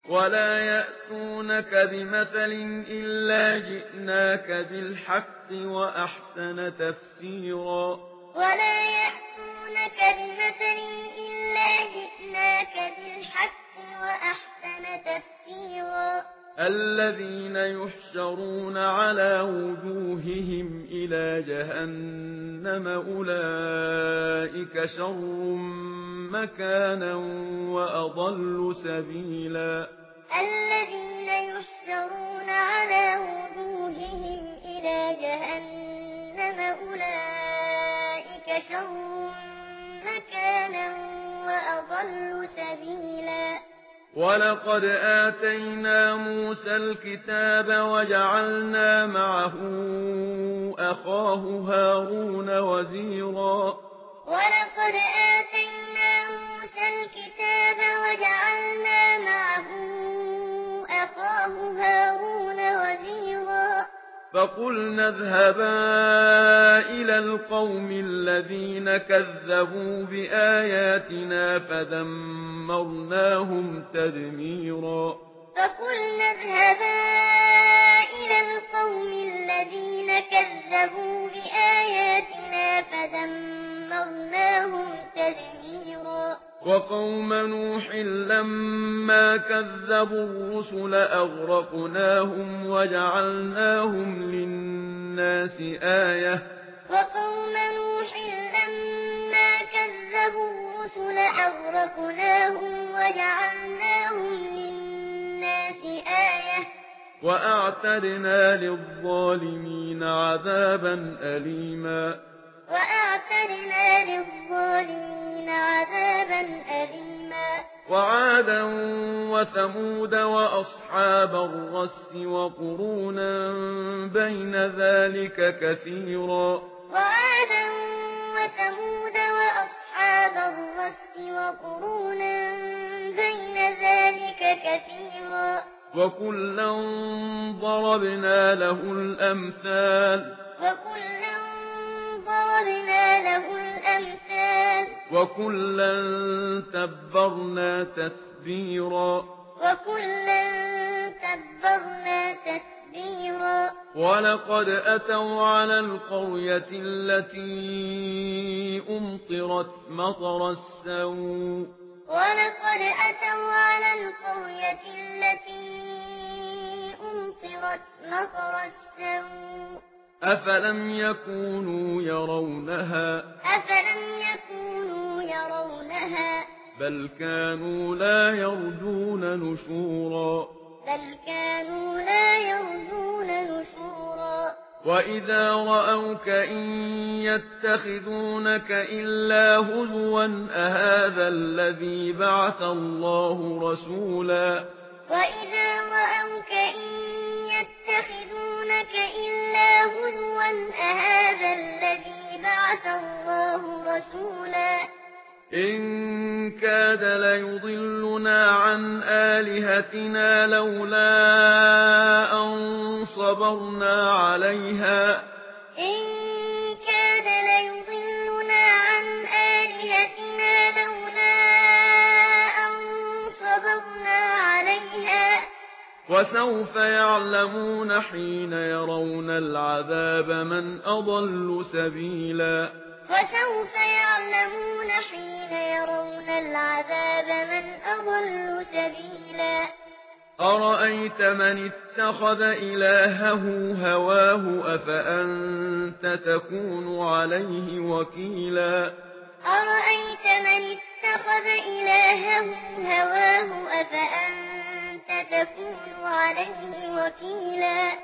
ولا يأتونك بمثل إلا جئناك بالحق وأحسن تفسيرا ولا يأتونك بمثل إلا جئناك بالحق وأحسن تفسيرا الذين يحشرون على وجوههم إلى جهنم أولئك شر مكانا وأضل سبيلا الذين يحشرون على وجوههم إلى جهنم أولئك شر مكانا وأضل سبيلا ولقد آتينا موسى الكتاب وجعلنا معه أخاه هارون وزيرا ولقد آتينا موسى الكتاب وجعلنا معه أخاه هارون وزيرا فقلنا اذهبا إلى القوم الذين كذبوا بآياتنا فدمرناهم تدميرا فقلنا اذهبا إلى القوم الذين كذبوا بآياتنا فدمرناهم تدميرا وقوم نوح لما كذبوا الرسل أغرقناهم وجعلناهم للناس آية وقوم نوح لما كذبوا الرسل أغرقناهم وجعلناهم للناس آية وأعتدنا للظالمين عذابا أليما وأعتدنا للظالمين عذابا أليما وعادا وثمود وأصحاب الرس وقرونا بين ذلك كثيرا وعادا وثمود وأصحاب الرس وقرونا بين ذلك كثيرا وكلا ضربنا له الأمثال وكلا تبرنا تتبيرا ولقد أتوا على القرية التي أمطرت مطر السوء ولقد أتوا على القرية التي أمطرت مطر السوء أفلم يكونوا يرونها بل كانوا لا يرجون نشورا وإذا رأوك إن يتخذونك إلا هزوا أهذا الذي بعث الله رسولا وإذا رأوك إن يتخذونك إلا هزوا أهذا الذي بعث الله رسولا إن كاد ليضلنا عن آلهتنا لولا أن صبرنا عليها وسوف يعلمون حين يرون العذاب من أضل سبيلا أرأيت من اتخذ إلهه هواه أفأنت تكون عليه وكيلا أرأيت من اتخذ إلهه هواه أفأنت تكون عليه وكيلا